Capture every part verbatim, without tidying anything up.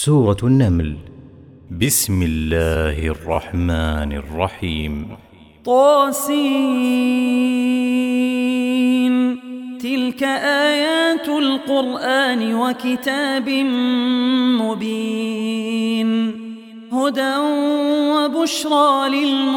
سورة النمل. بسم الله الرحمن الرحيم. طاسين. تلك آيات القرآن وكتاب مبين، هدى وبشرى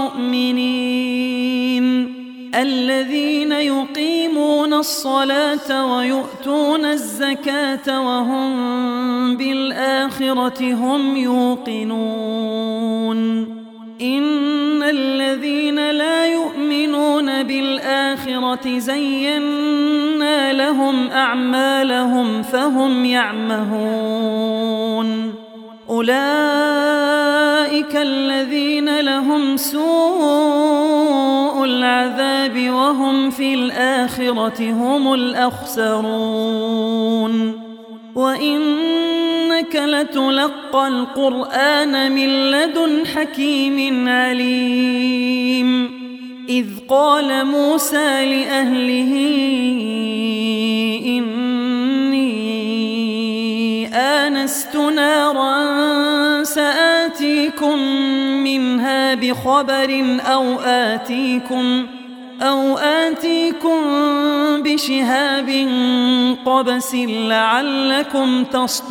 للمؤمنين الذين يقيمون الصلاة ويؤتون الزكاة وهم بالآخرة هم يوقنون. إن الذين لا يؤمنون بالآخرة زينا لهم أعمالهم فهم يعمهون. أولئك الذين لهم سوء العذاب وهم في الآخرة هم الأخسرون. وإنك لتلقى القرآن من لدن حكيم عليم. إذ قال موسى لأهله إني آنست نارا سآتيكم منها بخبر أو آتيكم أو آتيكم بشهاب قبس لعلكم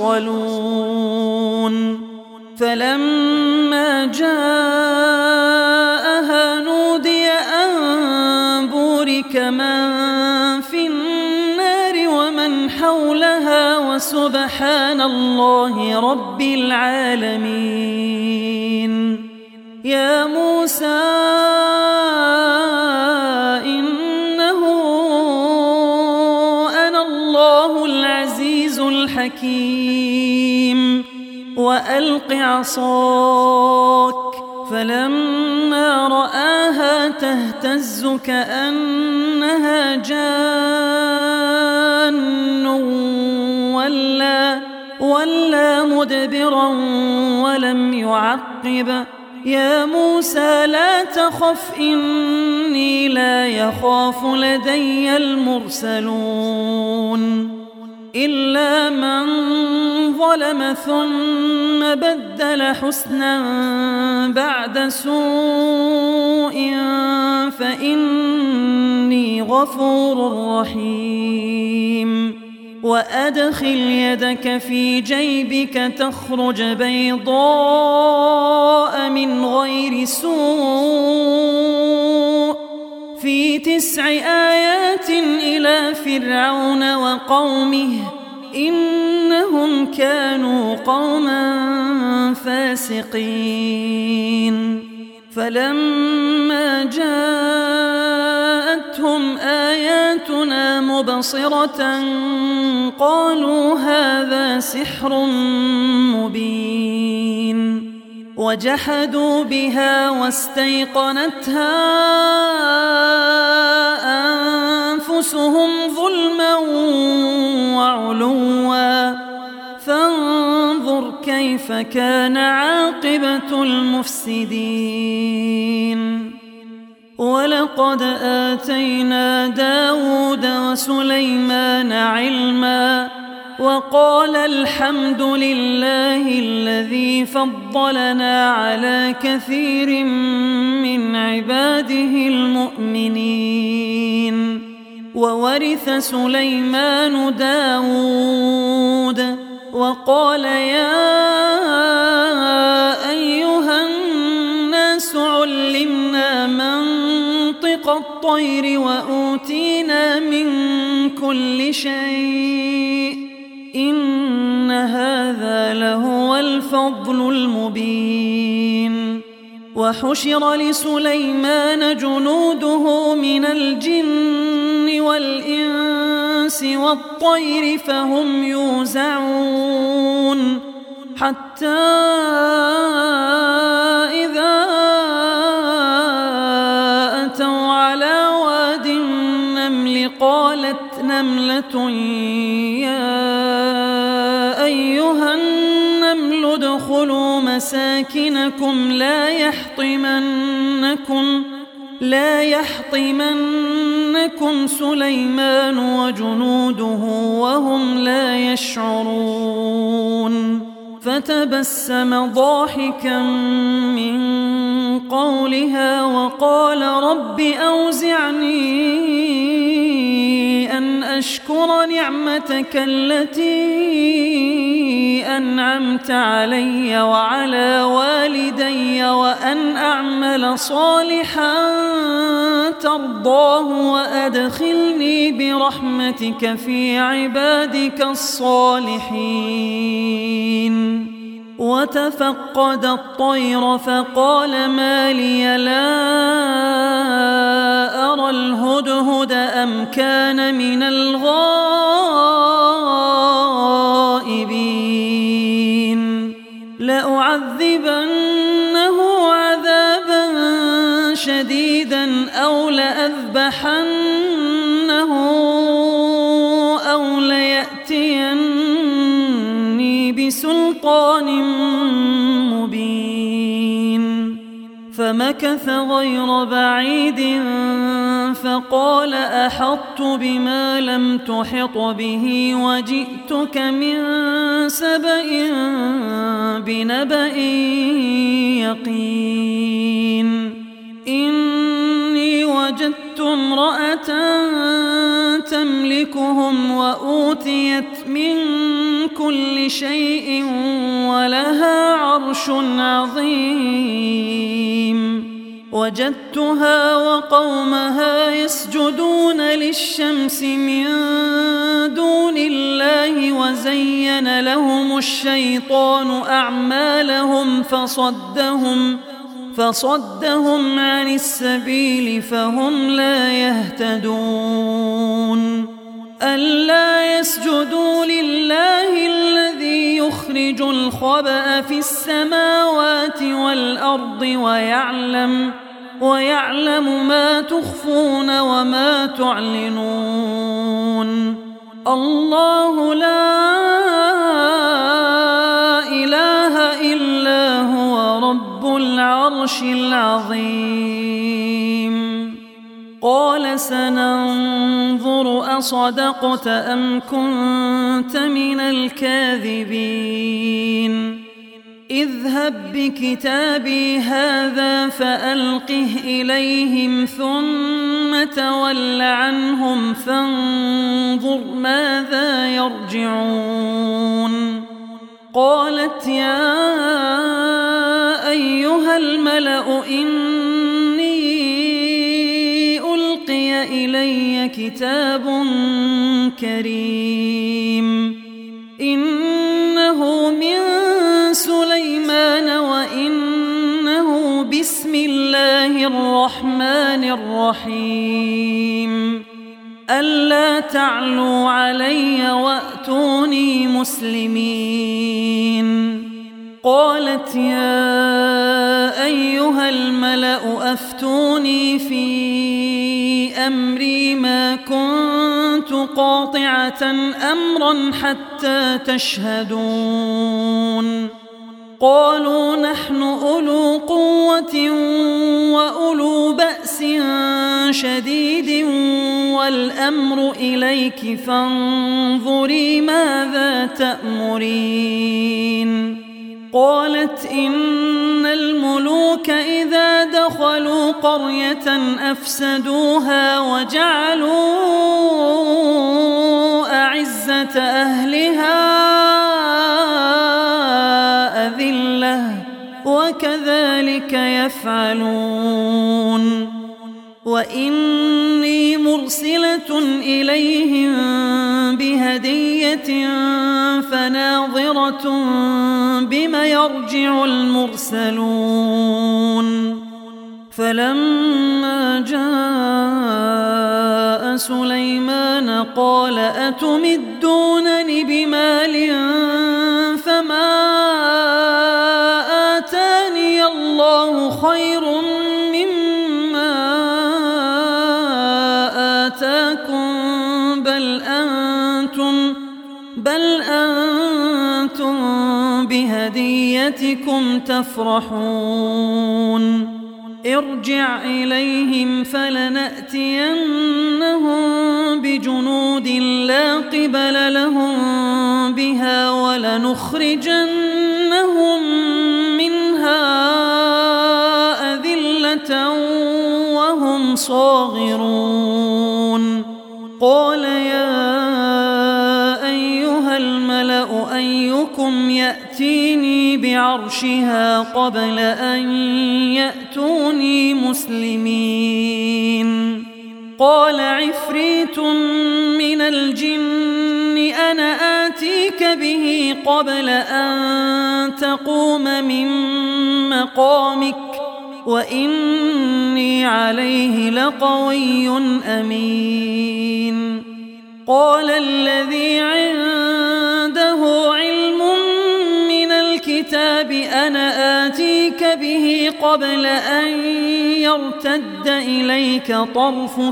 تصطلون. فلما جاءها نودي أن بورك من في النار ومن حولها وسبحان الله رب العالمين. يا موسى إنه أنا الله العزيز الحكيم. وألق عصاك. فلما رآها تهتز كأنها جان ولا, ولا مدبرا ولم يعقب. يا موسى لا تخف إني لا يخاف لدي المرسلون. إلا من ظلم ثم بدل حسنا بعد سوء فإني غفور رحيم. وأدخل يدك في جيبك تخرج بيضاء من غير سوء في تسع آيات إلى فرعون وقومه إنهم كانوا قوما فاسقين. فلما جاءتهم آياتنا مبصرة قالوا هذا سحر مبين. وجحدوا بها واستيقنتها أنفسهم ظلما وعلوا فانظر كيف كان عاقبة المفسدين. ولقد آتينا داود وسليمان علما وقال الحمد لله الذي فضلنا على كثير من عباده المؤمنين. وورث سليمان داود وقال يا أيها الناس علمنا منطق الطير وأوتينا من كل شيء إن هذا لهو الفضل المبين. وحشر لسليمان جنوده من الجن والإنس والطير فهم يوزعون حتى إذا أتوا على واد النمل قالت نملة يا أيها النمل ادخلوا مساكنكم لا يحطمنكم لا يحطمنكم سليمان وجنوده وهم لا يشعرون فتبسم ضاحكا من قولها وقال رب أوزعني أن أشكر نعمتك التي أنعمت علي وعلى والدي وأن أعمل صالحا ترضاه وأدخلني برحمتك في عبادك الصالحين. وتفقد الطير فقال ما لي لا أرى الهدهد أم كان من الغائبين لأعذبنه عذابا شديدا أو لأذبحنه أو ليأتيني بسلطان مبين. فمكث غير بعيد فقال أحطت بما لم تحط به وجئتك من سبأ بنبأ يقين. إني وجدت امرأة تملكهم وأوتيت من كل شيء ولها عرش عظيم. وجدتها وقومها يسجدون للشمس من دون الله وزين لهم الشيطان أعمالهم فصدهم فصدهم عن السبيل فهم لا يهتدون. ألا يسجدوا لله الذي يخرج الخبأ في السماوات والأرض ويعلم ويعلم ما تخفون وما تعلنون. الله لا إله إلا هو رب العرش العظيم. قال سننظر أصدقت أم كنت من الكاذبين. اذهب بكتابي هذا فألقه إليهم ثم تول عنهم فانظر ماذا يرجعون. قالت يا أيها الملأ إني ألقي إلي كتاب كريم إنه من سليمان وإنه بسم الله الرحمن الرحيم. ألا تعلوا علي وأتوني مسلمين. قالت يا أيها الملأ أفتوني في أمري ما كنت قاطعة أمرا حتى تشهدون. قالوا نحن أولو قوة وأولو بأس شديد والأمر إليك فانظري ماذا تأمرين. قالت إن الملوك إذا دخلوا قرية أفسدوها وجعلوا أعزة أهلها أذلة وكذلك يفعلون. وإني مرسلة إليهم بهدية فناظرة بما يرجع المرسلون. فلما جاء سليمان قال أتمدونني بمال فما آتاني الله خير مما آتاكم بل أنتم بل أنتم بهديتكم تفرحون. ارجع إليهم فلنأتينهم بجنود لا قبل لهم بها ولنخرجن صاغرون قال يا أيها الملأ أيكم يأتيني بعرشها قبل أن يأتوني مسلمين قال عفريت من الجن أنا آتيك به قبل أن تقوم من مقامك وإني عليه لقوي أمين قال الذي عنده علم من الكتاب أنا آتيك به قبل أن يرتد إليك طرفك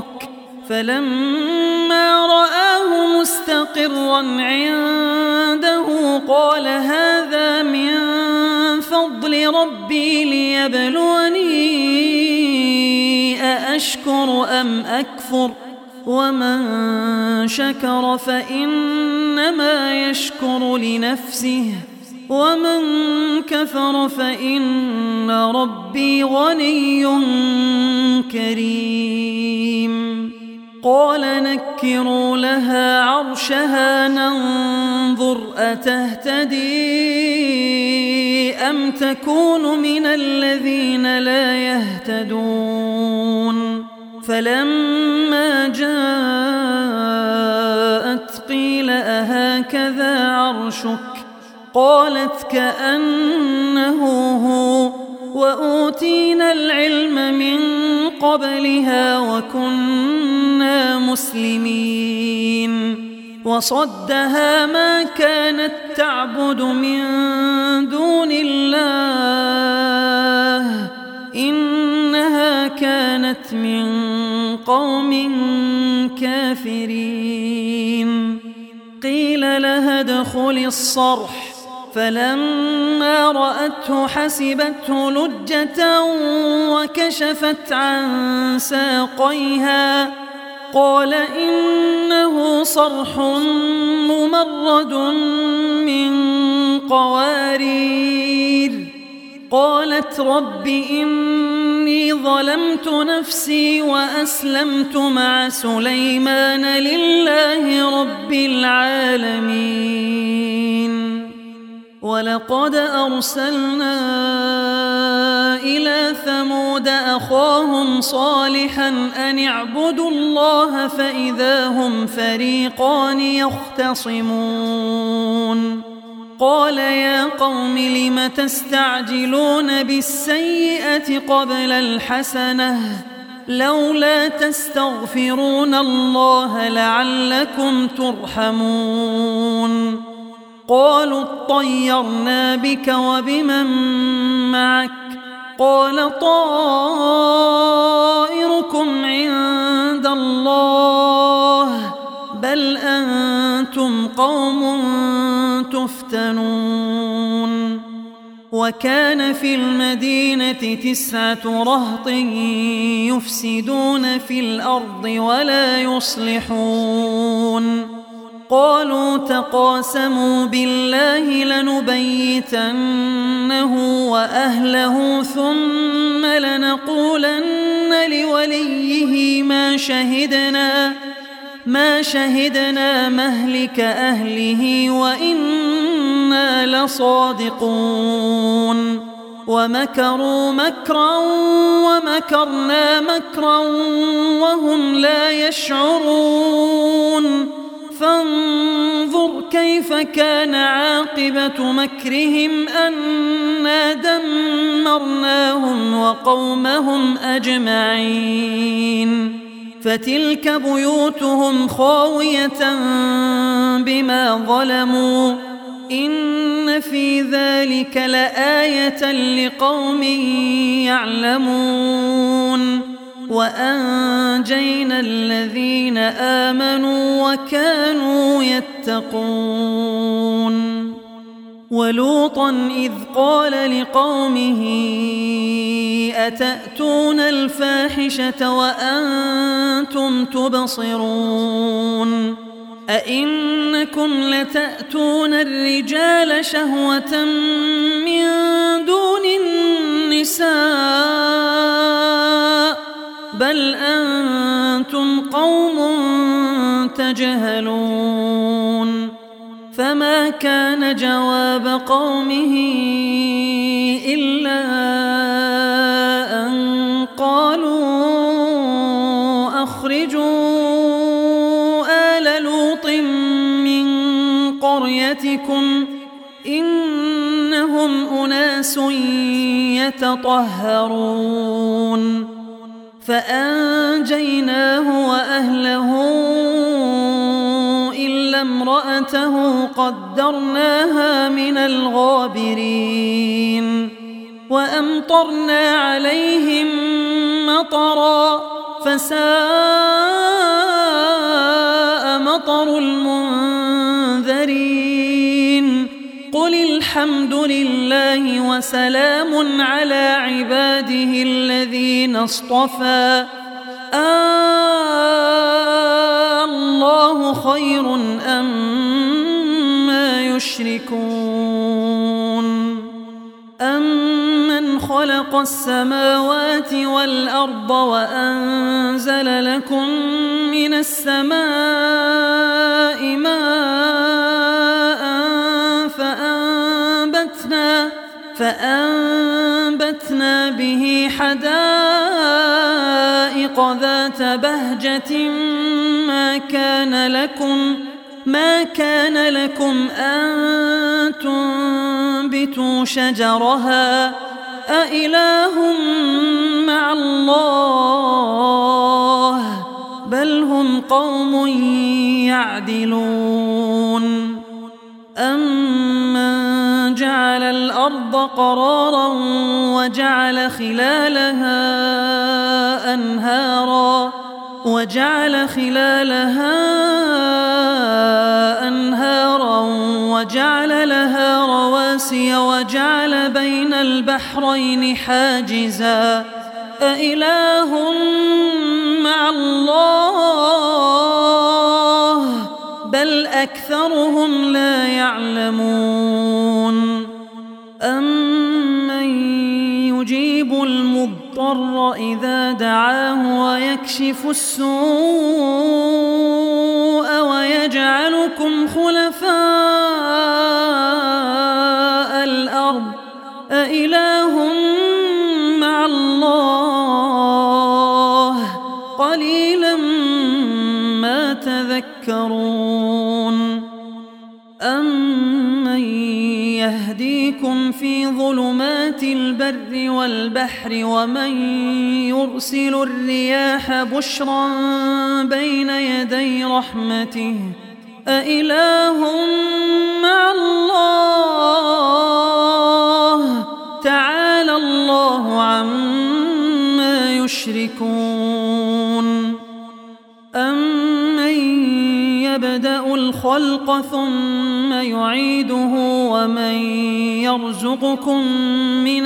فلما رآه مستقرا عنده قال هذا من فضل ربي ليبلوني أأشكر أم أكفر ومن شكر فإنما يشكر لنفسه ومن كفر فإن ربي غني كريم قال نكروا لها عرشها ننظر أتهتدي أم تكون من الذين لا يهتدون فلما جاءت قيل أهكذا عرشك قالت كأنه هو وأوتينا العلم من قبلها وكنا مسلمين وصدها ما كانت تعبد من دون الله إنها كانت من قوم كافرين قيل لها ادخلي الصرح فلما رأته حسبته لجة وكشفت عن ساقيها قال إنه صرح ممرد من قوارير قالت رب إني ظلمت نفسي وأسلمت مع سليمان لله رب العالمين ولقد أرسلنا إلى ثمود أخاهم صالحا أن اعبدوا الله فإذا هم فريقان يختصمون قال يا قوم لم تستعجلون بالسيئة قبل الحسنة لولا تستغفرون الله لعلكم ترحمون قالوا اطيرنا بك وبمن معك قال طائركم عند الله بل أنتم قوم تفتنون وكان في المدينة تسعة رهط يفسدون في الأرض ولا يصلحون قالوا تقاسموا بالله لنبيتنه وأهله ثم لنقولن لوليه ما شهدنا ما شهدنا مهلك أهله وإنا لصادقون ومكروا مكرا ومكرنا مكرا وهم لا يشعرون فانظر كيف كان عاقبة مكرهم أنا دمرناهم وقومهم أجمعين فتلك بيوتهم خاوية بما ظلموا إن في ذلك لآية لقوم يعلمون وأنجينا الذين آمنوا وكانوا يتقون ولوطا إذ قال لقومه أتأتون الفاحشة وأنتم تبصرون أئنكم لتأتون الرجال شهوة من دون النساء بل أنتم تجهلون فما كان جواب قومه إلا أن قالوا أخرجوا آل لوط من قريتكم إنهم أناس يتطهرون فأنجيناه وأهله إلا امرأته قدرناها من الغابرين وأمطرنا عليهم مطرا فساء مطر المنذرين قل الحمد لله وسلام على عباده الذين اصطفى آه الله خير أما يشركون أمن خلق السماوات والأرض وأنزل لكم من السماء ماء فأنبتنا, فأنبتنا به حدائق ذات بهجة ما كان لكم ما كان لكم أن تنبتوا شجرها أإله مع الله بل هم قوم يعدلون أمن جعل الأرض قرارا وجعل خلالها أنهارا وجعل خلالها أنهارا وجعل لها رواسي وجعل بين البحرين حاجزا أإله مع الله بل أكثرهم لا يعلمون أمن يجيب المضطر إذا دعاه ويكشف السوء ويجعلكم خلفاء الأرض أإله مع الله قليلا ما تذكرون أمن يهديكم في ظلمات البر والبحر ومن يرسل الرياح بشرا بين يدي رحمته أإله مع الله تعالى الله عما يشركون أمن يبدأ الخلق ثم يعيده ومن يرزقكم من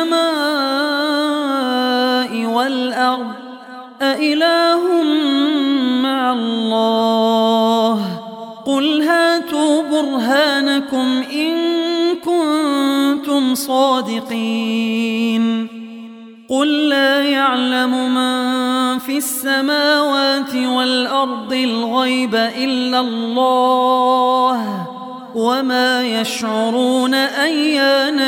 السماء والأرض أإله مع الله قل هاتوا برهانكم إن كنتم صادقين قل لا يعلم من في السماوات والأرض الغيب إلا الله وما يشعرون أيان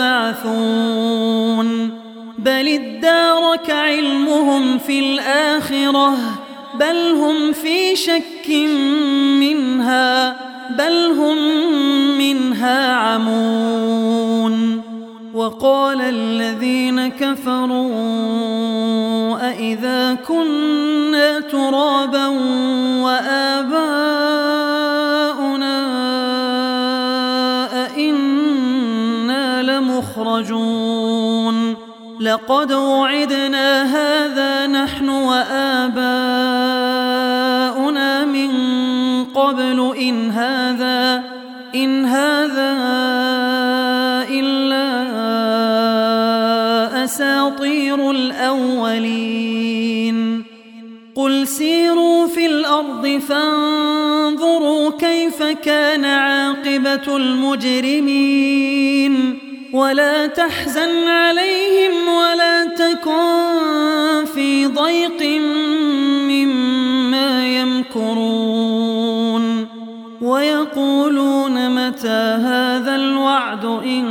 يبعثون بل ادارك علمهم في الآخرة بل هم في شك منها بل هم منها عمون وقال الذين كفروا أإذا كنا ترابا وآباؤنا أئنا لمخرجون لقد وعدنا هذا نحن وآباؤنا من قبل إن هذا إن هذا إلا أساطير الأولين قل سيروا في الأرض فانظروا كيف كان عاقبة المجرمين ولا تحزن عليهم ولا تكن في ضيق مما يمكرون ويقولون متى هذا الوعد إن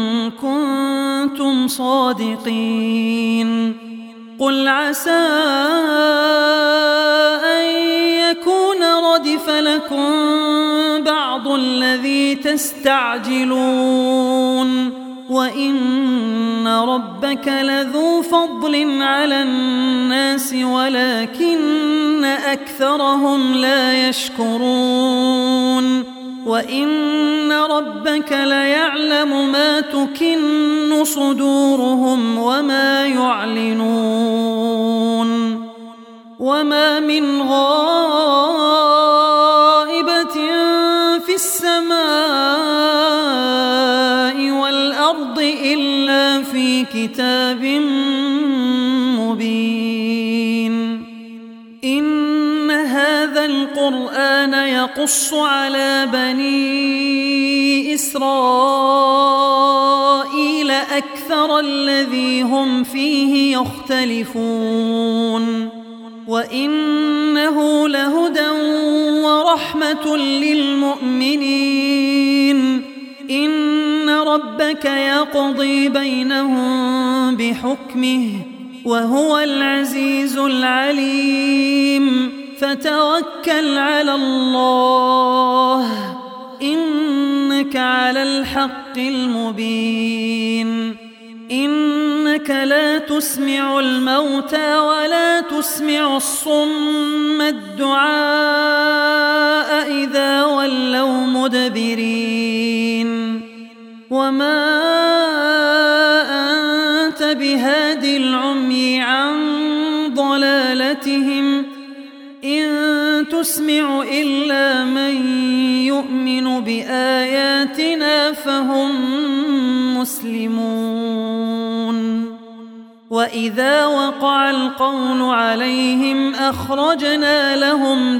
كنتم صادقين قل عسى أن يكون ردف لكم بعض الذي تستعجلون وإن ربك لذو فضل على الناس ولكن أكثرهم لا يشكرون وإن ربك ليعلم ما تكن صدورهم وما يعلنون وما من غائبة في السماء والأرض إلا في كتاب مبين إن هذا القرآن يقص على بني إسرائيل أكثر الذي هم فيه يختلفون وإنه لهدى ورحمة للمؤمنين إن ربك يقضي بينهم بحكمه وهو العزيز العليم فتوكل على الله إنك على الحق المبين إنك لا تسمع الموتى ولا تسمع الصم الدعاء إذا ولوا مدبرين وما أنت بهادي العمي عن ضلالتهم إن تسمع إلا من يؤمن بآياتنا فهم مسلمون وإذا وقع القول عليهم أخرجنا لهم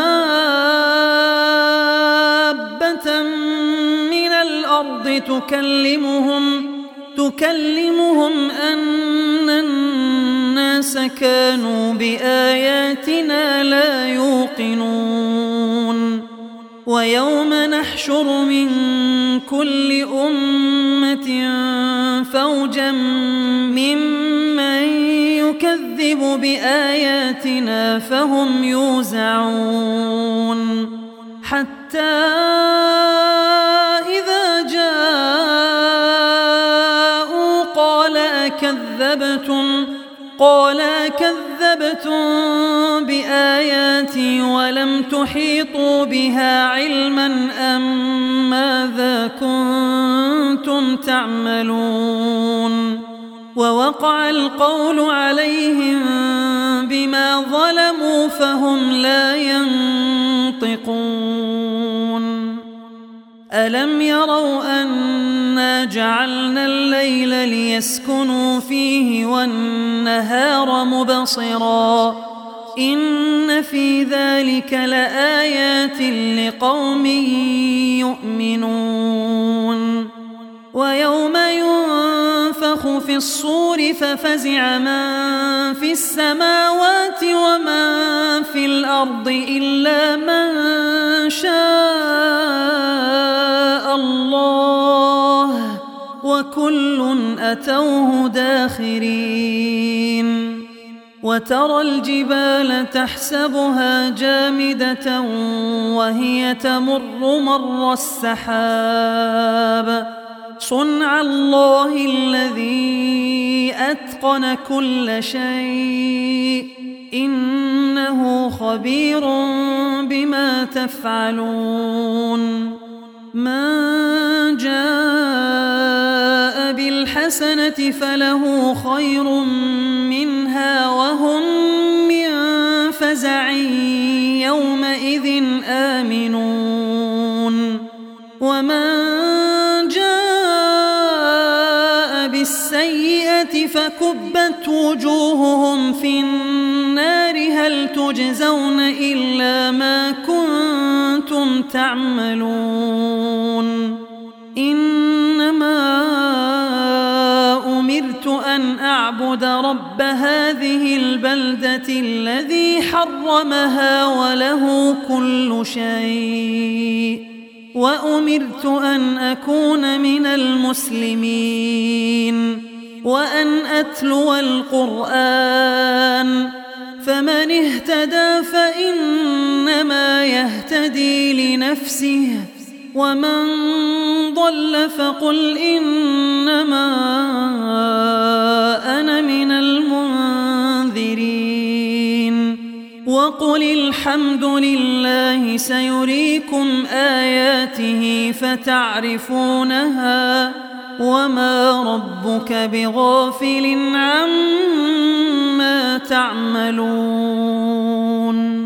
دابة من الأرض تكلمهم تكلمهم أن الناس كانوا بآياتنا لا يوقنون ويوم نحشر من كل أمة فوجا ممن يكذب بآياتنا فهم يوزعون حتى إذا جاءوا قال أكذبتم قال أكذبتم بآياتي ولم تحيطوا بها علما أم ماذا كنتم تعملون ووقع القول عليهم بما ظلموا فهم لا ينطقون ألم يروا أنا جعلنا الليل ليسكنوا فيه والنهار مبصرا إن في ذلك لآيات لقوم يؤمنون ويوم ينفخ في الصور ففزع من في السماوات ومن في الأرض إلا من شاء الله وكل أتوه داخرين وترى الجبال تحسبها جامدة وهي تمر مر السحاب صنع الله الذي أتقن كل شيء إنه خبير بما تفعلون من جاء بالحسنة فله خير منها وهم من فزع يومئذ آمنون ومن جاء بالسيئة فكبت وجوههم في النار هل تجزون إلا ما كنتم تعملون إنما أمرت أن أعبد رب هذه البلدة الذي حرمها وله كل شيء وأمرت أن أكون من المسلمين وأن أتلو القرآن فمن اهتدى فإنما يهتدي لنفسه ومن ضل فقل إنما أنا من المنذرين وقل الحمد لله سيريكم آياته فتعرفونها وما ربك بغافل عما تعملون.